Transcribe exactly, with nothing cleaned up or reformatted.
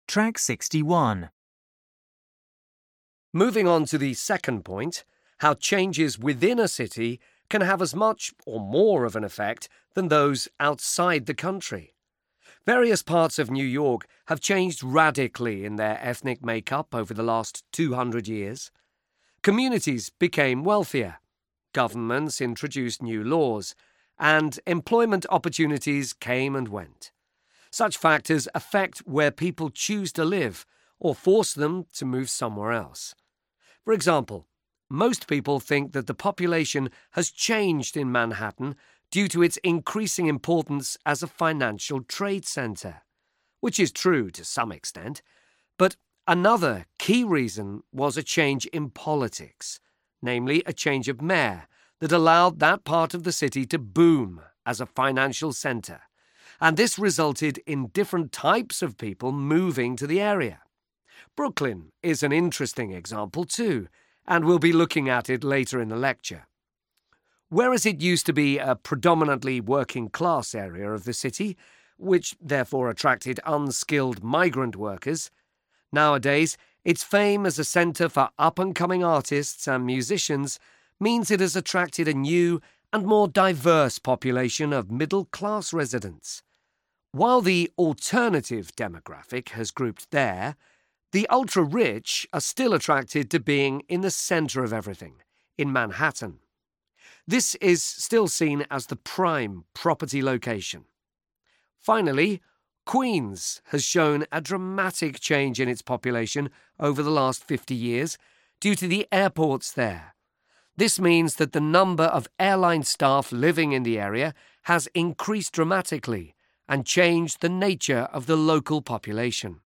Track sixty-one. Moving on to the second point, how changes within a city can have as much or more of an effect than those outside the country. Various parts of New York have changed radically in their ethnic makeup over the last two hundred years. Communities became wealthier, governments introduced new laws, and employment opportunities came and went. Such factors affect where people choose to live or force them to move somewhere else. For example, most people think that the population has changed in Manhattan due to its increasing importance as a financial trade center, which is true to some extent, but another key reason was a change in politics, namely a change of mayor that allowed that part of the city to boom as a financial center, and this resulted in different types of people moving to the area. Brooklyn is an interesting example too, and we'll be looking at it later in the lecture. Whereas it used to be a predominantly working-class area of the city, which therefore attracted unskilled migrant workers, nowadays its fame as a centre for up-and-coming artists and musicians means it has attracted a new and more diverse population of middle-class residents. While the alternative demographic has grouped there, the ultra-rich are still attracted to being in the centre of everything, in Manhattan. This is still seen as the prime property location. Finally, Queens has shown a dramatic change in its population over the last fifty years due to the airports there. This means that the number of airline staff living in the area has increased dramatically and changed the nature of the local population.